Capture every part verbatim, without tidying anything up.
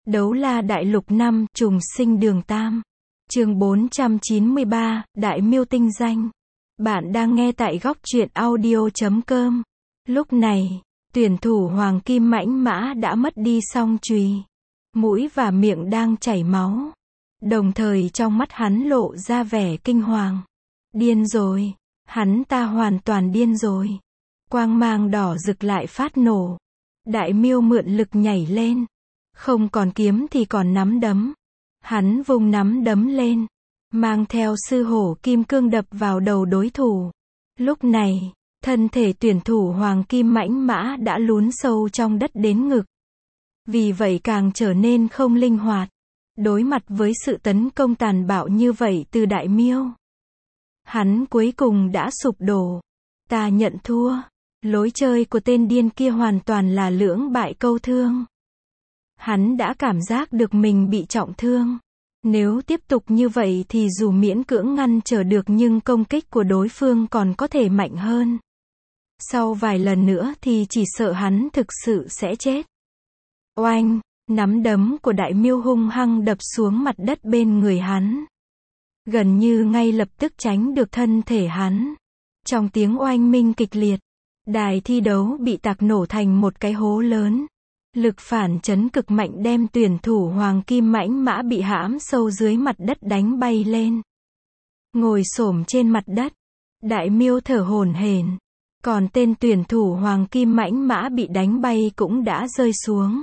Đấu la đại lục năm, trùng sinh đường Tam. Chương bốn trăm chín mươi ba, Đại Miêu tinh danh. Bạn đang nghe tại góc truyện audio chấm com. Lúc này, tuyển thủ Hoàng Kim Mãnh Mã đã mất đi song chùy. Mũi và miệng đang chảy máu. Đồng thời trong mắt hắn lộ ra vẻ kinh hoàng. Điên rồi. Hắn ta hoàn toàn điên rồi. Quang mang đỏ rực lại phát nổ. Đại Miêu mượn lực nhảy lên. Không còn kiếm thì còn nắm đấm. Hắn vung nắm đấm lên, mang theo sư hổ kim cương đập vào đầu đối thủ. Lúc này, thân thể tuyển thủ Hoàng Kim Mãnh Mã đã lún sâu trong đất đến ngực. Vì vậy càng trở nên không linh hoạt. Đối mặt với sự tấn công tàn bạo như vậy từ Đại Miêu, hắn cuối cùng đã sụp đổ. Ta nhận thua. Lối chơi của tên điên kia hoàn toàn là lưỡng bại câu thương. Hắn đã cảm giác được mình bị trọng thương. Nếu tiếp tục như vậy thì dù miễn cưỡng ngăn trở được nhưng công kích của đối phương còn có thể mạnh hơn. Sau vài lần nữa thì chỉ sợ hắn thực sự sẽ chết. Oanh, nắm đấm của Đại Miêu hung hăng đập xuống mặt đất bên người hắn. Gần như ngay lập tức tránh được thân thể hắn. Trong tiếng oanh minh kịch liệt, đài thi đấu bị tạc nổ thành một cái hố lớn. Lực phản chấn cực mạnh đem tuyển thủ Hoàng Kim Mãnh Mã bị hãm sâu dưới mặt đất đánh bay lên. Ngồi xổm trên mặt đất, Đại Miêu thở hổn hển. Còn tên tuyển thủ Hoàng Kim Mãnh Mã bị đánh bay cũng đã rơi xuống.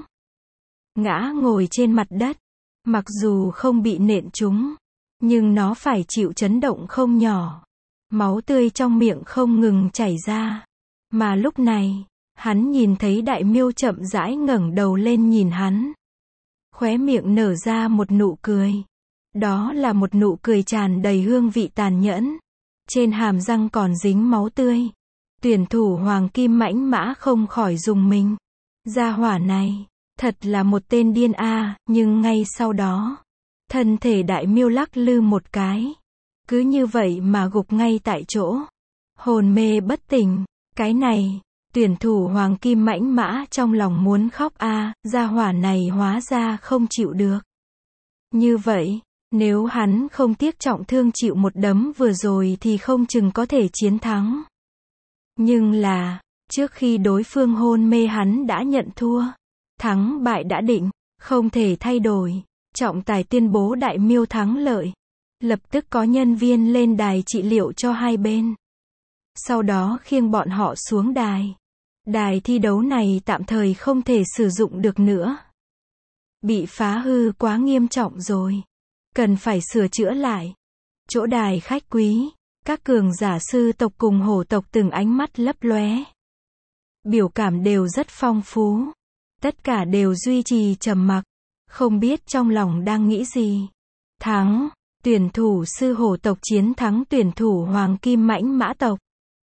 Ngã ngồi trên mặt đất. Mặc dù không bị nện trúng, nhưng nó phải chịu chấn động không nhỏ. Máu tươi trong miệng không ngừng chảy ra. Mà lúc này, hắn nhìn thấy Đại Miêu chậm rãi ngẩng đầu lên nhìn hắn. Khóe miệng nở ra một nụ cười. Đó là một nụ cười tràn đầy hương vị tàn nhẫn. Trên hàm răng còn dính máu tươi. Tuyển thủ Hoàng Kim Mãnh Mã không khỏi rùng mình. Gia hỏa này, thật là một tên điên a, nhưng ngay sau đó, thân thể Đại Miêu lắc lư một cái. Cứ như vậy mà gục ngay tại chỗ. Hồn mê bất tỉnh. Cái này, tuyển thủ Hoàng Kim Mãnh Mã trong lòng muốn khóc a, gia hỏa này hóa ra không chịu được. Như vậy, nếu hắn không tiếc trọng thương chịu một đấm vừa rồi thì không chừng có thể chiến thắng. Nhưng là, trước khi đối phương hôn mê hắn đã nhận thua. Thắng bại đã định, không thể thay đổi. Trọng tài tuyên bố Đại Miêu thắng lợi. Lập tức có nhân viên lên đài trị liệu cho hai bên. Sau đó khiêng bọn họ xuống đài. Đài thi đấu này tạm thời không thể sử dụng được nữa. Bị phá hư quá nghiêm trọng rồi. Cần phải sửa chữa lại. Chỗ đài khách quý, các cường giả sư tộc cùng hổ tộc từng ánh mắt lấp lóe. Biểu cảm đều rất phong phú. Tất cả đều duy trì trầm mặc. Không biết trong lòng đang nghĩ gì. Thắng, tuyển thủ sư hổ tộc chiến thắng tuyển thủ Hoàng Kim Mãnh Mã tộc.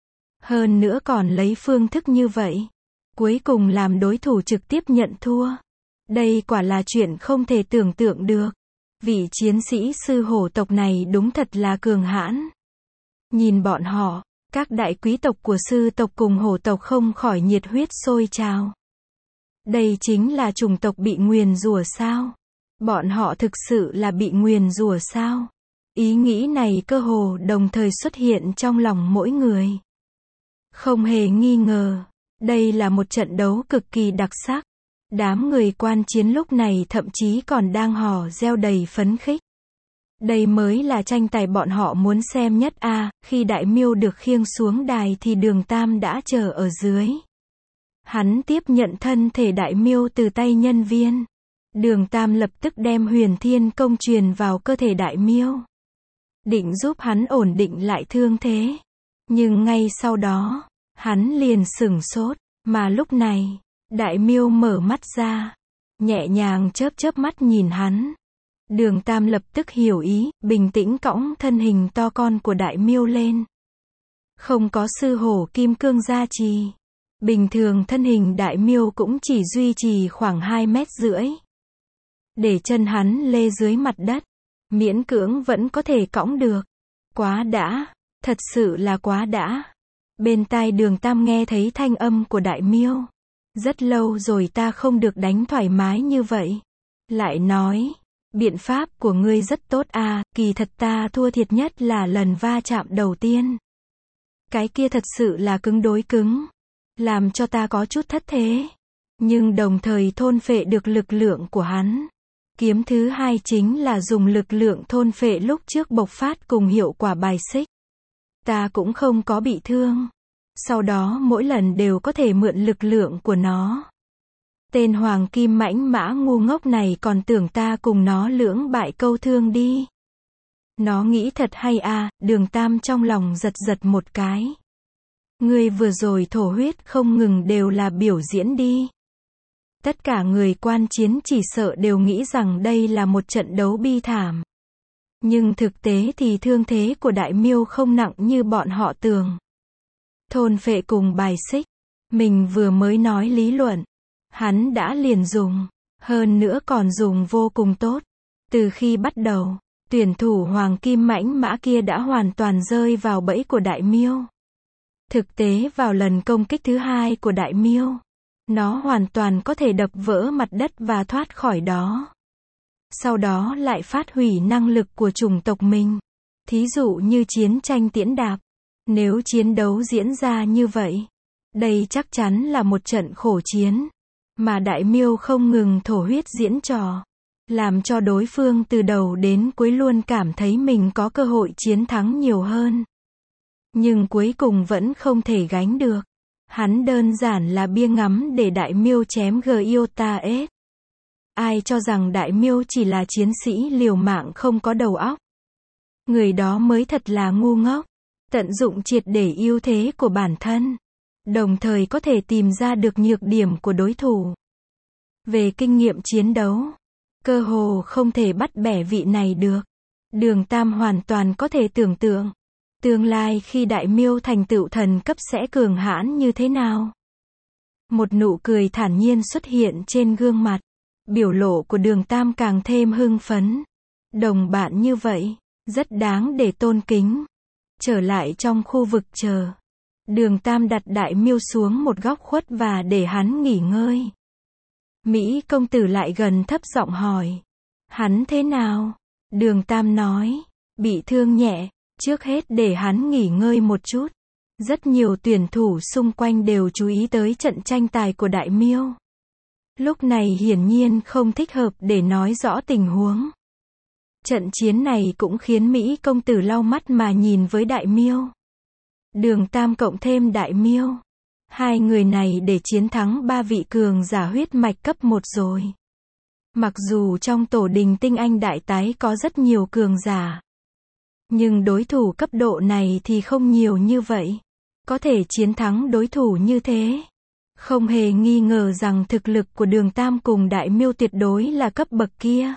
Hơn nữa còn lấy phương thức như vậy. Cuối cùng làm đối thủ trực tiếp nhận thua. Đây quả là chuyện không thể tưởng tượng được. Vị chiến sĩ sư hổ tộc này đúng thật là cường hãn. Nhìn bọn họ, các đại quý tộc của sư tộc cùng hổ tộc không khỏi nhiệt huyết sôi trào. Đây chính là chủng tộc bị nguyền rủa sao? Bọn họ thực sự là bị nguyền rủa sao? Ý nghĩ này cơ hồ đồng thời xuất hiện trong lòng mỗi người. Không hề nghi ngờ, đây là một trận đấu cực kỳ đặc sắc. Đám người quan chiến lúc này thậm chí còn đang hò reo đầy phấn khích. Đây mới là tranh tài bọn họ muốn xem nhất a. À, khi Đại Miêu được khiêng xuống đài thì Đường Tam đã chờ ở dưới. Hắn tiếp nhận thân thể Đại Miêu từ tay nhân viên. Đường Tam lập tức đem Huyền Thiên Công truyền vào cơ thể Đại Miêu, định giúp hắn ổn định lại thương thế. Nhưng ngay sau đó, hắn liền sửng sốt. Mà lúc này, Đại Miêu mở mắt ra, nhẹ nhàng chớp chớp mắt nhìn hắn. Đường Tam lập tức hiểu ý, bình tĩnh cõng thân hình to con của Đại Miêu lên. Không có sư hổ kim cương gia trì, bình thường thân hình Đại Miêu cũng chỉ duy trì khoảng hai mét rưỡi. Để chân hắn lê dưới mặt đất, miễn cưỡng vẫn có thể cõng được. Quá đã, thật sự là quá đã. Bên tai Đường Tam nghe thấy thanh âm của Đại Miêu. Rất lâu rồi ta không được đánh thoải mái như vậy. Lại nói, biện pháp của ngươi rất tốt à, kỳ thật ta thua thiệt nhất là lần va chạm đầu tiên. Cái kia thật sự là cứng đối cứng, làm cho ta có chút thất thế. Nhưng đồng thời thôn phệ được lực lượng của hắn. Kiếm thứ hai chính là dùng lực lượng thôn phệ lúc trước bộc phát cùng hiệu quả bài xích. Ta cũng không có bị thương. Sau đó mỗi lần đều có thể mượn lực lượng của nó. Tên hoàng kim mãnh mã ngu ngốc này còn tưởng ta cùng nó lưỡng bại câu thương đi. Nó nghĩ thật hay à, Đường Tam trong lòng giật giật một cái. Ngươi vừa rồi thổ huyết không ngừng đều là biểu diễn đi. Tất cả người quan chiến chỉ sợ đều nghĩ rằng đây là một trận đấu bi thảm. Nhưng thực tế thì thương thế của Đại Miêu không nặng như bọn họ tưởng. Thôn phệ cùng bài xích. Mình vừa mới nói lý luận. Hắn đã liền dùng. Hơn nữa còn dùng vô cùng tốt. Từ khi bắt đầu, tuyển thủ hoàng kim mãnh mã kia đã hoàn toàn rơi vào bẫy của Đại Miêu. Thực tế vào lần công kích thứ hai của Đại Miêu, nó hoàn toàn có thể đập vỡ mặt đất và thoát khỏi đó. Sau đó lại phát hủy năng lực của chủng tộc mình. Thí dụ như chiến tranh tiễn đạp. Nếu chiến đấu diễn ra như vậy, đây chắc chắn là một trận khổ chiến. Mà Đại Miêu không ngừng thổ huyết diễn trò, làm cho đối phương từ đầu đến cuối luôn cảm thấy mình có cơ hội chiến thắng nhiều hơn. Nhưng cuối cùng vẫn không thể gánh được. Hắn đơn giản là bia ngắm để Đại Miêu chém Giota S. Ai cho rằng Đại Miêu chỉ là chiến sĩ liều mạng không có đầu óc. Người đó mới thật là ngu ngốc. Tận dụng triệt để ưu thế của bản thân. Đồng thời có thể tìm ra được nhược điểm của đối thủ. Về kinh nghiệm chiến đấu, cơ hồ không thể bắt bẻ vị này được. Đường Tam hoàn toàn có thể tưởng tượng. Tương lai khi Đại Miêu thành tựu thần cấp sẽ cường hãn như thế nào? Một nụ cười thản nhiên xuất hiện trên gương mặt. Biểu lộ của Đường Tam càng thêm hưng phấn. Đồng bạn như vậy, rất đáng để tôn kính. Trở lại trong khu vực chờ. Đường Tam đặt Đại Miêu xuống một góc khuất và để hắn nghỉ ngơi. Mỹ công tử lại gần thấp giọng hỏi. Hắn thế nào? Đường Tam nói. Bị thương nhẹ. Trước hết để hắn nghỉ ngơi một chút. Rất nhiều tuyển thủ xung quanh đều chú ý tới trận tranh tài của Đại Miêu. Lúc này hiển nhiên không thích hợp để nói rõ tình huống. Trận chiến này cũng khiến Mỹ công tử lau mắt mà nhìn với Đại Miêu. Đường Tam cộng thêm Đại Miêu. Hai người này để chiến thắng ba vị cường giả huyết mạch cấp một rồi. Mặc dù trong tổ đình tinh anh đại tái có rất nhiều cường giả. Nhưng đối thủ cấp độ này thì không nhiều như vậy. Có thể chiến thắng đối thủ như thế. Không hề nghi ngờ rằng thực lực của Đường Tam cùng Đại Miêu tuyệt đối là cấp bậc kia.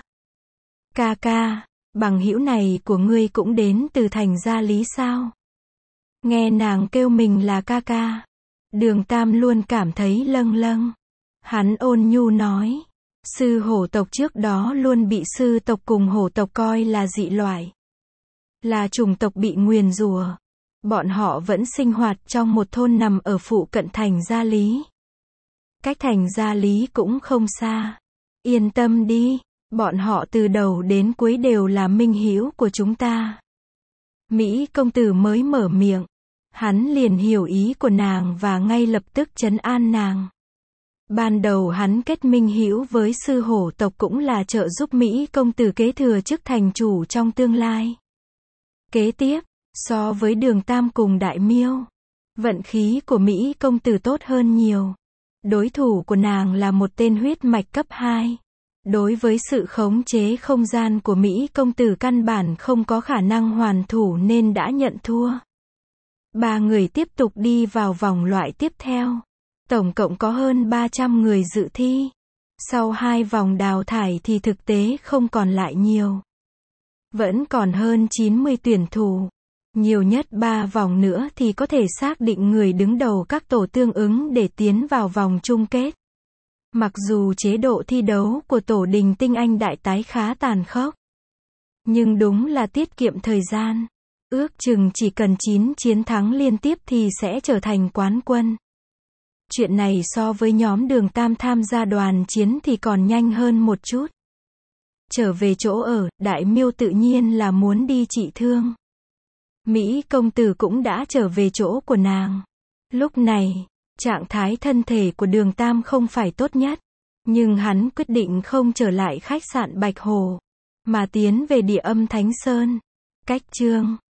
Ca ca, bằng hữu này của ngươi cũng đến từ thành Gia Lý sao? Nghe nàng kêu mình là ca ca. Đường Tam luôn cảm thấy lâng lâng. Hắn ôn nhu nói. Sư hổ tộc trước đó luôn bị sư tộc cùng hổ tộc coi là dị loại. Là chủng tộc bị nguyền rủa. Bọn họ vẫn sinh hoạt trong một thôn nằm ở phụ cận thành Gia Lý. Cách thành Gia Lý cũng không xa. Yên tâm đi, bọn họ từ đầu đến cuối đều là minh hữu của chúng ta. Mỹ công tử mới mở miệng. Hắn liền hiểu ý của nàng và ngay lập tức trấn an nàng. Ban đầu hắn kết minh hữu với sư hổ tộc cũng là trợ giúp Mỹ công tử kế thừa chức thành chủ trong tương lai. Kế tiếp, so với Đường Tam cùng Đại Miêu, vận khí của Mỹ công tử tốt hơn nhiều. Đối thủ của nàng là một tên huyết mạch cấp hai. Đối với sự khống chế không gian của Mỹ công tử căn bản không có khả năng hoàn thủ nên đã nhận thua. Ba người tiếp tục đi vào vòng loại tiếp theo. Tổng cộng có hơn ba trăm người dự thi. Sau hai vòng đào thải thì thực tế không còn lại nhiều. Vẫn còn hơn chín mươi tuyển thủ. Nhiều nhất ba vòng nữa thì có thể xác định người đứng đầu các tổ tương ứng để tiến vào vòng chung kết. Mặc dù chế độ thi đấu của tổ đình tinh anh đại tái khá tàn khốc. Nhưng đúng là tiết kiệm thời gian. Ước chừng chỉ cần chín chiến thắng liên tiếp thì sẽ trở thành quán quân. Chuyện này so với nhóm Đường Tam tham gia đoàn chiến thì còn nhanh hơn một chút. Trở về chỗ ở, Đại Miêu tự nhiên là muốn đi trị thương. Mỹ công tử cũng đã trở về chỗ của nàng. Lúc này, trạng thái thân thể của Đường Tam không phải tốt nhất. Nhưng hắn quyết định không trở lại khách sạn Bạch Hồ, mà tiến về Địa Âm Thánh Sơn. Cách chương